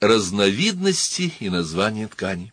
Разновидности и названия тканей.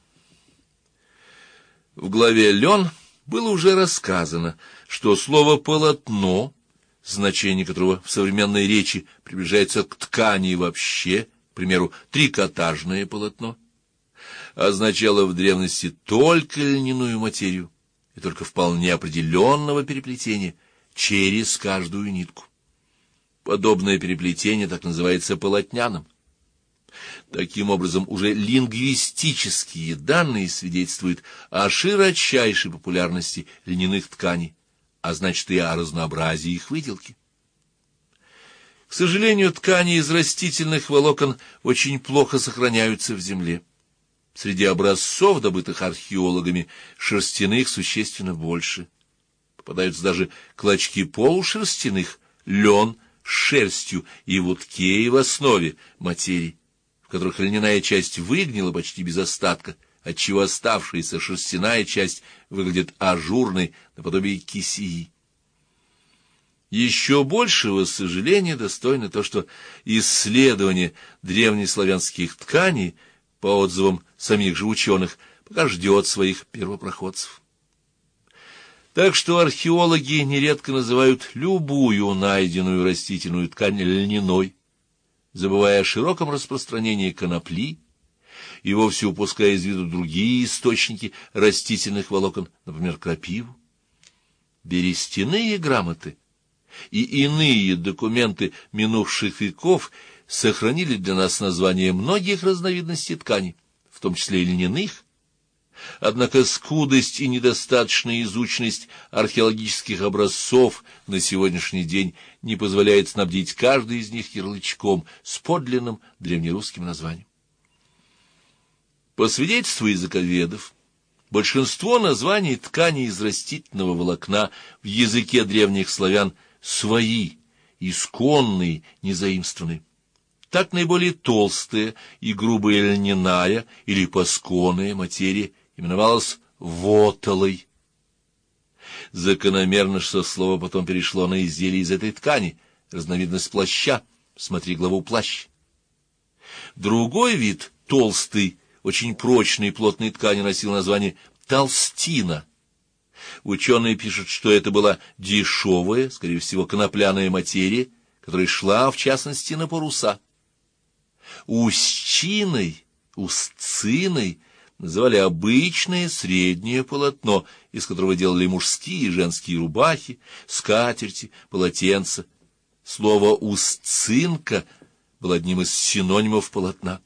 В главе «Лен» было уже рассказано, что слово «полотно», значение которого в современной речи приближается к ткани вообще, к примеру, трикотажное полотно, означало в древности только льняную материю и только вполне определенного переплетения через каждую нитку. Подобное переплетение так называется полотняным. Таким образом, уже лингвистические данные свидетельствуют о широчайшей популярности льняных тканей, а значит и о разнообразии их выделки. К сожалению, ткани из растительных волокон очень плохо сохраняются в земле. Среди образцов, добытых археологами, шерстяных существенно больше. Попадаются даже клочки полушерстяных, лен с шерстью и в утке, и в основе материи, в которых льняная часть выгнила почти без остатка, отчего оставшаяся шерстяная часть выглядит ажурной, наподобие кисеи. Еще большего сожаления достойно то, что исследование древнеславянских тканей, по отзывам самих же ученых, пока ждет своих первопроходцев. Так что археологи нередко называют любую найденную растительную ткань льняной, забывая о широком распространении конопли и вовсе упуская из виду другие источники растительных волокон, например, крапиву. Берестяные грамоты и иные документы минувших веков сохранили для нас названия многих разновидностей тканей, в том числе и льняных. Однако скудость и недостаточная изученность археологических образцов на сегодняшний день не позволяет снабдить каждый из них ярлычком с подлинным древнерусским названием. По свидетельству языковедов, большинство названий тканей из растительного волокна в языке древних славян свои, исконные, незаимствованные. Так наиболее толстая и грубая льняная или пасконная материя именовалась вотолой. Закономерно, что слово потом перешло на изделие из этой ткани, разновидность плаща, смотри главу «Плащ». Другой вид, толстый, очень прочной и плотной ткани, носил название толстина. Ученые пишут, что это была дешевая, скорее всего, конопляная материя, которая шла, в частности, на паруса. Устчиной, устциной называли обычное среднее полотно, из которого делали мужские и женские рубахи, скатерти, полотенца. Слово «устцинка» было одним из синонимов полотна.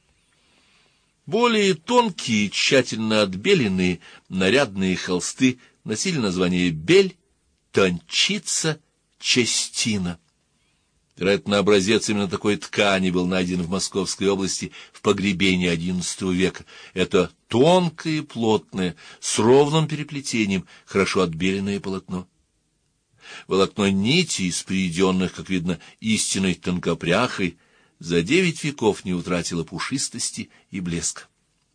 Более тонкие, тщательно отбеленные, нарядные холсты носили название бель, тончица, частина. Вероятно, образец именно такой ткани был найден в Московской области в погребении XI века. Это тонкое и плотное, с ровным переплетением, хорошо отбеленное полотно. Волокно нитей, спрееденных, как видно, истинной тонкопряхой, за 9 веков не утратило пушистости и блеска.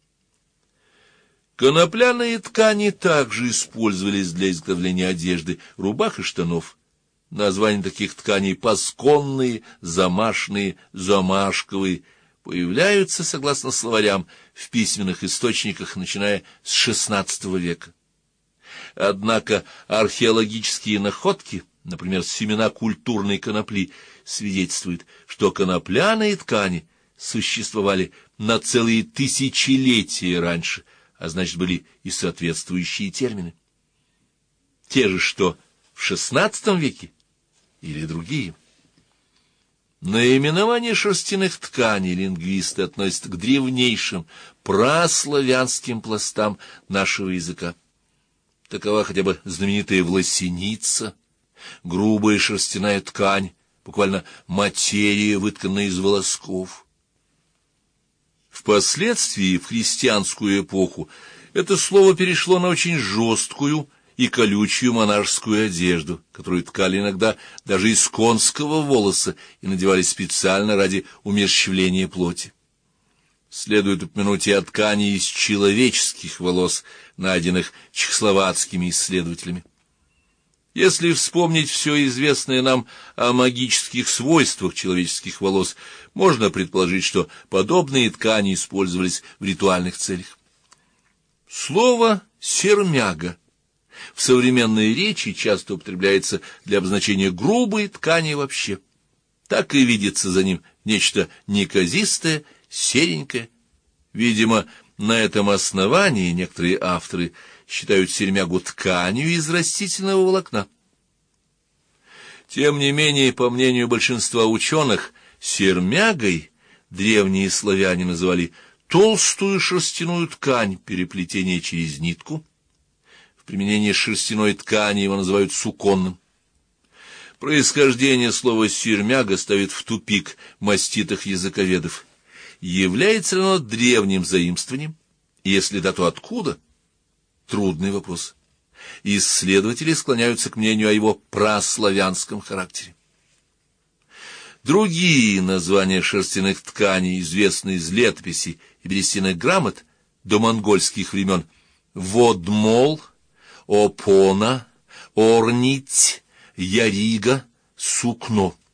Конопляные ткани также использовались для изготовления одежды, рубах и штанов. Названия таких тканей пасконные, замашные, замашковые появляются, согласно словарям, в письменных источниках, начиная с XVI века. Однако археологические находки, например, семена культурной конопли, свидетельствуют, что конопляные ткани существовали на целые тысячелетия раньше, а значит, были и соответствующие термины. Те же, что в XVI веке, или другие. Наименование шерстяных тканей лингвисты относят к древнейшим праславянским пластам нашего языка. Такова хотя бы знаменитая власеница, грубая шерстяная ткань, буквально материя, вытканная из волосков. Впоследствии, в христианскую эпоху, это слово перешло на очень жесткую и колючую монашескую одежду, которую ткали иногда даже из конского волоса и надевали специально ради умерщвления плоти. Следует упомянуть и о ткани из человеческих волос, найденных чехословацкими исследователями. Если вспомнить все известное нам о магических свойствах человеческих волос, можно предположить, что подобные ткани использовались в ритуальных целях. Слово «сермяга» в современной речи часто употребляется для обозначения грубой ткани вообще. Так и видится за ним нечто неказистое, серенькое. Видимо, на этом основании некоторые авторы считают сермягу тканью из растительного волокна. Тем не менее, по мнению большинства ученых, сермягой древние славяне называли толстую шерстяную ткань переплетения через нитку. В применении шерстяной ткани его называют суконным. Происхождение слова «сермяга» ставит в тупик маститых языковедов. Является ли оно древним заимствованием? Если да, то откуда? Трудный вопрос. Исследователи склоняются к мнению о его праславянском характере. Другие названия шерстяных тканей известны из летописей и берестяных грамот до монгольских времен: водмол, опона, орнить, ярига, сукно.